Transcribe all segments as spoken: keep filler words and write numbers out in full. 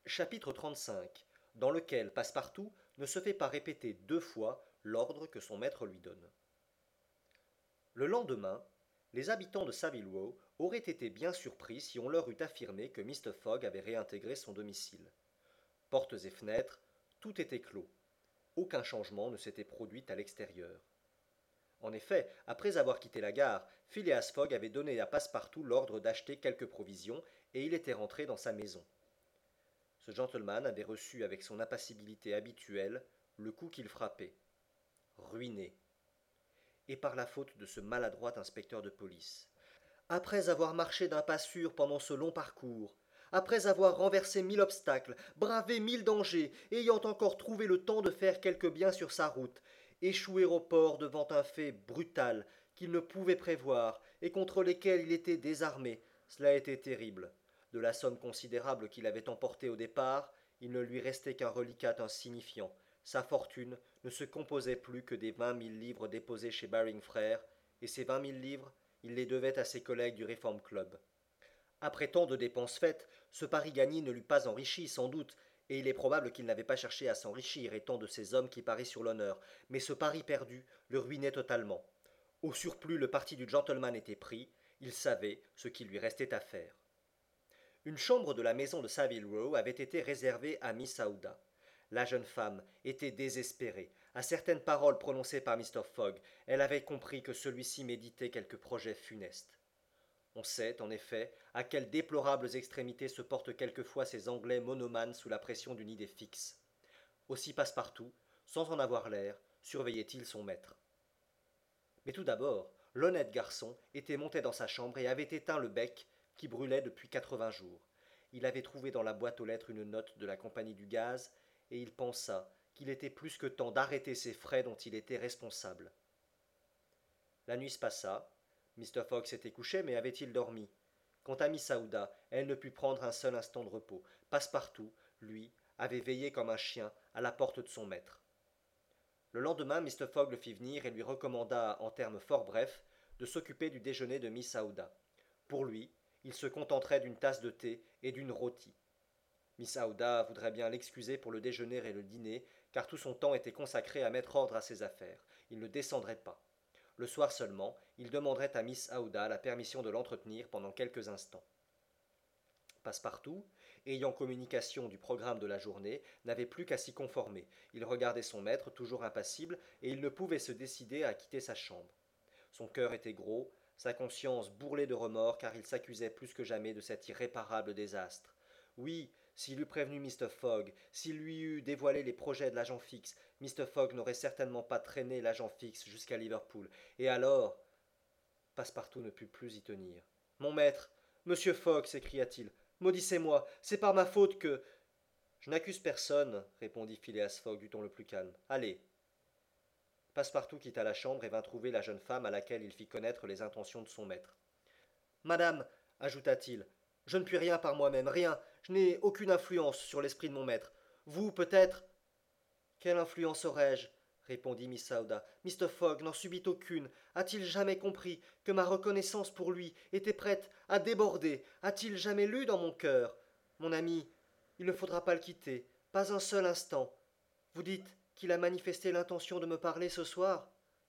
Chapitre trente-cinq, dans lequel Passepartout ne se fait pas répéter deux fois l'ordre que son maître lui donne. Le lendemain, les habitants de Saville Row auraient été bien surpris si on leur eût affirmé que Mr. Fogg avait réintégré son domicile. Portes et fenêtres, tout était clos. Aucun changement ne s'était produit à l'extérieur. En effet, après avoir quitté la gare, Phileas Fogg avait donné à Passepartout l'ordre d'acheter quelques provisions, et il était rentré dans sa maison. Ce gentleman avait reçu avec son impassibilité habituelle le coup qu'il frappait. Ruiné. Et par la faute de ce maladroit inspecteur de police. Après avoir marché d'un pas sûr pendant ce long parcours, après avoir renversé mille obstacles, bravé mille dangers, ayant encore trouvé le temps de faire quelque bien sur sa route, échouer au port devant un fait brutal qu'il ne pouvait prévoir et contre lesquels il était désarmé, cela était terrible. De la somme considérable qu'il avait emportée au départ, il ne lui restait qu'un reliquat insignifiant. Sa fortune ne se composait plus que des vingt mille livres déposées chez Baring Frères, et ces vingt mille livres, il les devait à ses collègues du Reform Club. Après tant de dépenses faites, ce pari gagné ne l'eût pas enrichi, sans doute, et il est probable qu'il n'avait pas cherché à s'enrichir, étant de ces hommes qui parient sur l'honneur, mais ce pari perdu le ruinait totalement. Au surplus, le parti du gentleman était pris, il savait ce qu'il lui restait à faire. Une chambre de la maison de Saville Row avait été réservée à Miss Aouda. La jeune femme était désespérée. À certaines paroles prononcées par Mr. Fogg, elle avait compris que celui-ci méditait quelque projet funeste. On sait, en effet, à quelles déplorables extrémités se portent quelquefois ces Anglais monomanes sous la pression d'une idée fixe. Aussi Passepartout, sans en avoir l'air, surveillait-il son maître. Mais tout d'abord, l'honnête garçon était monté dans sa chambre et avait éteint le bec qui brûlait depuis quatre-vingts jours. Il avait trouvé dans la boîte aux lettres une note de la compagnie du gaz, et il pensa qu'il était plus que temps d'arrêter ces frais dont il était responsable. La nuit se passa. Mr. Fogg s'était couché, mais avait-il dormi? Quant à Miss Aouda, elle ne put prendre un seul instant de repos. Passepartout, lui, avait veillé comme un chien à la porte de son maître. Le lendemain, Mr. Fogg le fit venir et lui recommanda, en termes fort brefs, de s'occuper du déjeuner de Miss Aouda. Pour lui, il se contenterait d'une tasse de thé et d'une rôtie. Miss Aouda voudrait bien l'excuser pour le déjeuner et le dîner, car tout son temps était consacré à mettre ordre à ses affaires. Il ne descendrait pas. Le soir seulement, il demanderait à Miss Aouda la permission de l'entretenir pendant quelques instants. Passepartout, ayant communication du programme de la journée, n'avait plus qu'à s'y conformer. Il regardait son maître, toujours impassible, et il ne pouvait se décider à quitter sa chambre. Son cœur était gros, sa conscience bourrelée de remords, car il s'accusait plus que jamais de cet irréparable désastre. Oui, s'il eût prévenu Mr. Fogg, s'il lui eût dévoilé les projets de l'agent fixe, Mr. Fogg n'aurait certainement pas traîné l'agent fixe jusqu'à Liverpool. Et alors Passepartout ne put plus y tenir. Mon maître, monsieur Fogg, s'écria-t-il, maudissez-moi, c'est par ma faute que. Je n'accuse personne, répondit Phileas Fogg du ton le plus calme. Allez. Passepartout quitta la chambre et vint trouver la jeune femme à laquelle il fit connaître les intentions de son maître. Madame, ajouta-t-il, je ne puis rien par moi-même, rien, je n'ai aucune influence sur l'esprit de mon maître. Vous, peut-être. Quelle influence aurais-je? Répondit Miss Aouda. Mr. Fogg n'en subit aucune. A-t-il jamais compris que ma reconnaissance pour lui était prête à déborder? A-t-il jamais lu dans mon cœur? Mon ami, il ne faudra pas le quitter, pas un seul instant. Vous dites qu'il a manifesté l'intention de me parler ce soir?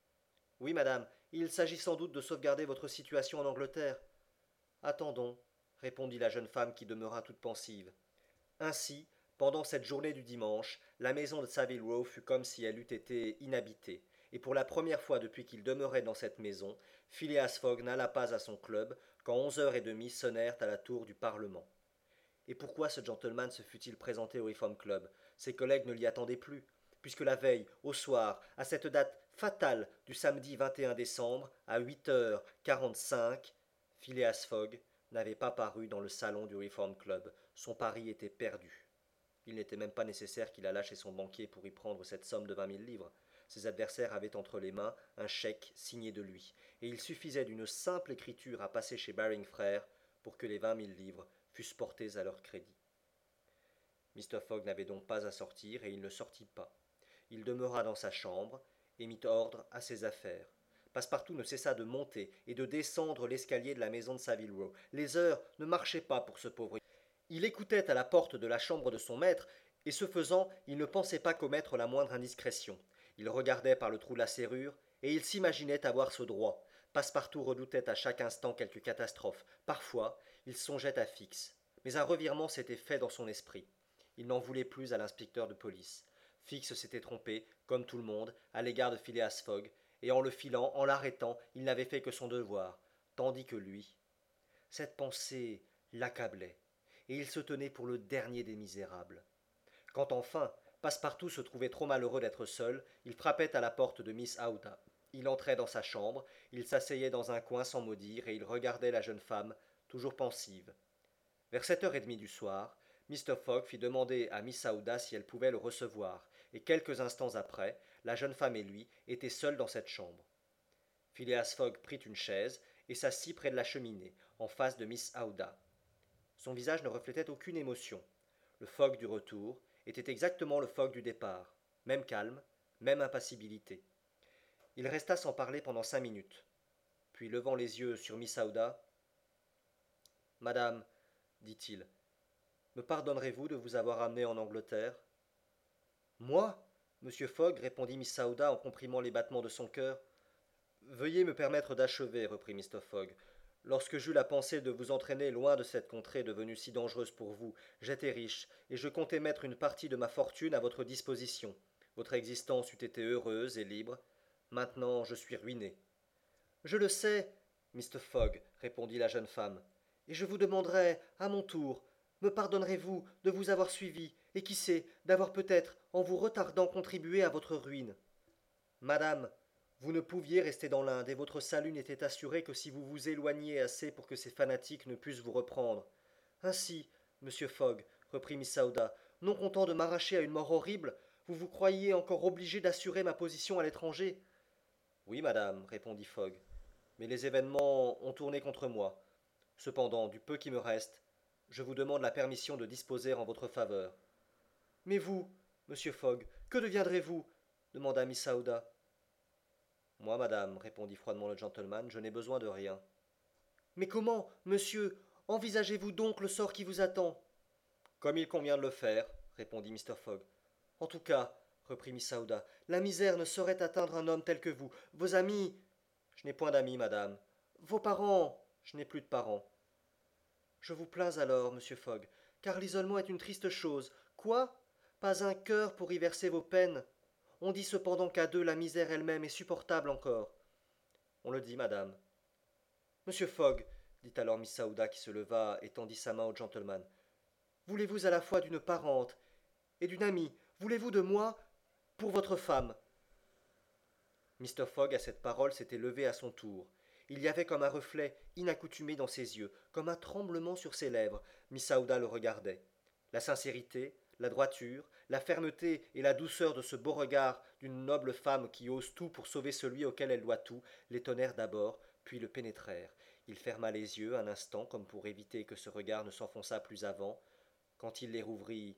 Oui, madame, il s'agit sans doute de sauvegarder votre situation en Angleterre. Attendons, répondit la jeune femme qui demeura toute pensive. Ainsi, pendant cette journée du dimanche, la maison de Saville Row fut comme si elle eût été inhabitée, et pour la première fois depuis qu'il demeurait dans cette maison, Phileas Fogg n'alla pas à son club quand onze heures et demie sonnèrent à la tour du Parlement. Et pourquoi ce gentleman se fût-il présenté au Reform Club? Ses collègues ne l'y attendaient plus, puisque la veille, au soir, à cette date fatale du samedi vingt et un décembre, à huit heures quarante-cinq, Phileas Fogg n'avait pas paru dans le salon du Reform Club. Son pari était perdu. Il n'était même pas nécessaire qu'il allât chez son banquier pour y prendre cette somme de vingt mille livres. Ses adversaires avaient entre les mains un chèque signé de lui, et il suffisait d'une simple écriture à passer chez Baring Frères pour que les vingt mille livres fussent portés à leur crédit. Mr. Fogg n'avait donc pas à sortir, et il ne sortit pas. Il demeura dans sa chambre, et mit ordre à ses affaires. Passepartout ne cessa de monter et de descendre l'escalier de la maison de Saville Row. Les heures ne marchaient pas pour ce pauvre. Il écoutait à la porte de la chambre de son maître, et ce faisant, il ne pensait pas commettre la moindre indiscrétion. Il regardait par le trou de la serrure, et il s'imaginait avoir ce droit. Passepartout redoutait à chaque instant quelque catastrophe. Parfois, il songeait à Fix. Mais un revirement s'était fait dans son esprit. Il n'en voulait plus à l'inspecteur de police. Fix s'était trompé, comme tout le monde, à l'égard de Phileas Fogg, et en le filant, en l'arrêtant, il n'avait fait que son devoir, tandis que lui. Cette pensée l'accablait, et il se tenait pour le dernier des misérables. Quand enfin, Passepartout se trouvait trop malheureux d'être seul, il frappait à la porte de Miss Aouda. Il entrait dans sa chambre, il s'asseyait dans un coin sans mot dire, et il regardait la jeune femme, toujours pensive. Vers sept heures et demie du soir, Mr. Fogg fit demander à Miss Aouda si elle pouvait le recevoir, et quelques instants après, la jeune femme et lui étaient seuls dans cette chambre. Phileas Fogg prit une chaise et s'assit près de la cheminée, en face de Miss Aouda. Son visage ne reflétait aucune émotion. Le Fogg du retour était exactement le Fogg du départ, même calme, même impassibilité. Il resta sans parler pendant cinq minutes. Puis, levant les yeux sur Miss Aouda, « Madame, dit-il, me pardonnerez-vous de vous avoir amenée en Angleterre ?» Moi, monsieur Fogg, répondit Miss Aouda en comprimant les battements de son cœur. Veuillez me permettre d'achever, reprit Mr. Fogg. Lorsque j'eus la pensée de vous entraîner loin de cette contrée devenue si dangereuse pour vous, j'étais riche, et je comptais mettre une partie de ma fortune à votre disposition. Votre existence eût été heureuse et libre. Maintenant, je suis ruiné. Je le sais, Mr. Fogg, répondit la jeune femme, et je vous demanderai, à mon tour, me pardonnerez-vous de vous avoir suivi, et qui sait, d'avoir peut-être, en vous retardant, contribué à votre ruine. Madame, vous ne pouviez rester dans l'Inde, et votre salut n'était assuré que si vous vous éloigniez assez pour que ces fanatiques ne pussent vous reprendre. Ainsi, monsieur Fogg, reprit Miss Aouda, non content de m'arracher à une mort horrible, vous vous croyiez encore obligé d'assurer ma position à l'étranger. Oui, madame, répondit Fogg, mais les événements ont tourné contre moi. Cependant, du peu qui me reste, je vous demande la permission de disposer en votre faveur. Mais vous, monsieur Fogg, que deviendrez-vous demanda Miss Aouda. Moi, madame, répondit froidement le gentleman, je n'ai besoin de rien. Mais comment, monsieur, envisagez-vous donc le sort qui vous attend? Comme il convient de le faire, répondit Mr. Fogg. En tout cas, reprit Miss Aouda, la misère ne saurait atteindre un homme tel que vous. Vos amis. Je n'ai point d'amis, madame. Vos parents. Je n'ai plus de parents. Je vous plains alors, monsieur Fogg, car l'isolement est une triste chose. Quoi? Pas un cœur pour y verser vos peines. On dit cependant qu'à deux la misère elle-même est supportable encore. On le dit, madame. Monsieur Fogg, dit alors Miss Aouda qui se leva et tendit sa main au gentleman, voulez-vous à la fois d'une parente et d'une amie, voulez-vous de moi pour votre femme? Mr. Fogg, à cette parole, s'était levé à son tour. Il y avait comme un reflet inaccoutumé dans ses yeux, comme un tremblement sur ses lèvres. Miss Aouda le regardait. La sincérité, la droiture, la fermeté et la douceur de ce beau regard d'une noble femme qui ose tout pour sauver celui auquel elle doit tout l'étonnèrent d'abord, puis le pénétrèrent. Il ferma les yeux un instant comme pour éviter que ce regard ne s'enfonçât plus avant. Quand il les rouvrit,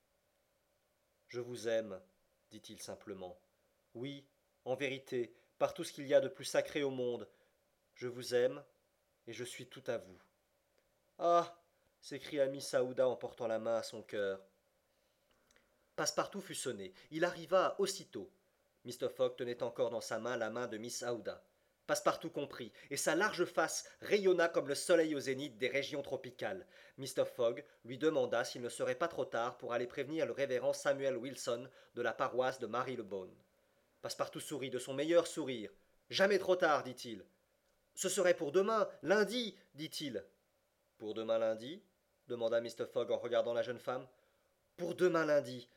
« Je vous aime, dit-il simplement. Oui, en vérité, par tout ce qu'il y a de plus sacré au monde, je vous aime, et je suis tout à vous. » Ah, s'écria Miss Aouda en portant la main à son cœur. Passepartout fut sonné. Il arriva aussitôt. Mr. Fogg tenait encore dans sa main la main de Miss Aouda. Passepartout comprit, et sa large face rayonna comme le soleil au zénith des régions tropicales. Mr. Fogg lui demanda s'il ne serait pas trop tard pour aller prévenir le révérend Samuel Wilson de la paroisse de Marylebone. Passepartout sourit de son meilleur sourire. « Jamais trop tard, dit-il. »« Ce serait pour demain, lundi, dit-il. »« Pour demain lundi ?» demanda Mr. Fogg en regardant la jeune femme. « Pour demain lundi, »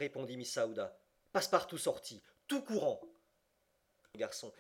répondit Miss Aouda. Passepartout sortit, tout courant. Le garçon,